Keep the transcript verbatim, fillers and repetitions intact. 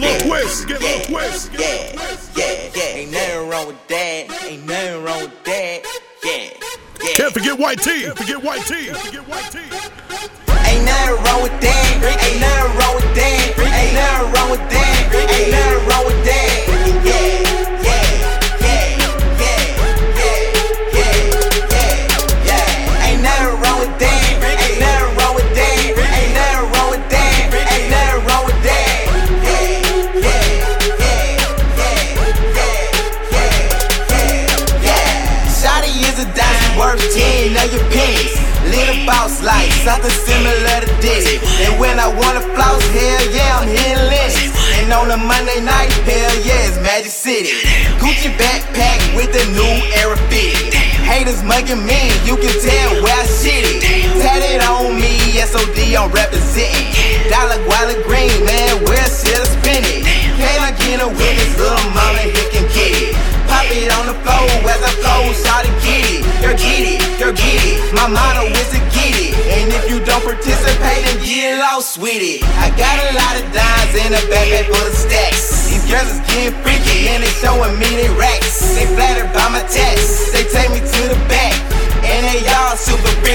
little twist, get a little twist. Yeah, yeah, yeah. Ain't nothing wrong with that. Ain't nothing wrong with that. Yeah, yeah. Can't forget white tee. Can't forget white tee. Can't forget white tee. Ain't nothing wrong with that. Ain't nothing wrong with that. Ain't nothing wrong with that. Ain't nothing wrong with that. Yeah, yeah, yeah, yeah, yeah, yeah, yeah, yeah. Ain't nothing wrong with that. Ain't nothing wrong with that. Ain't nothing wrong with that. Ain't nothing wrong with that. Yeah, yeah, yeah, yeah, yeah, yeah, yeah. Shawty is a diamond worth ten of your pennies. Little boss like something similar to this. And when I wanna floss, hell yeah, I'm hitting lists. And on a Monday night, hell yeah, it's Magic City. Gucci backpack with the new era fitted. Haters mugging me, you can tell where I shit it. Tatted on me, S O D, I'm representing. Dollar Guala Green, man, where should I spend it? Can I get a witness, little mama, he can get it. Pop it on the floor as I flow, shout and get it. Girl, get it, girl, get it. My motto is to get it. And if you don't participate, then get lost with it. I got a lot of dimes in a backpack full of stacks. These girls is getting freaky and they showing me they racks. They flattered by my tats, they take me to the back. And they all super rich.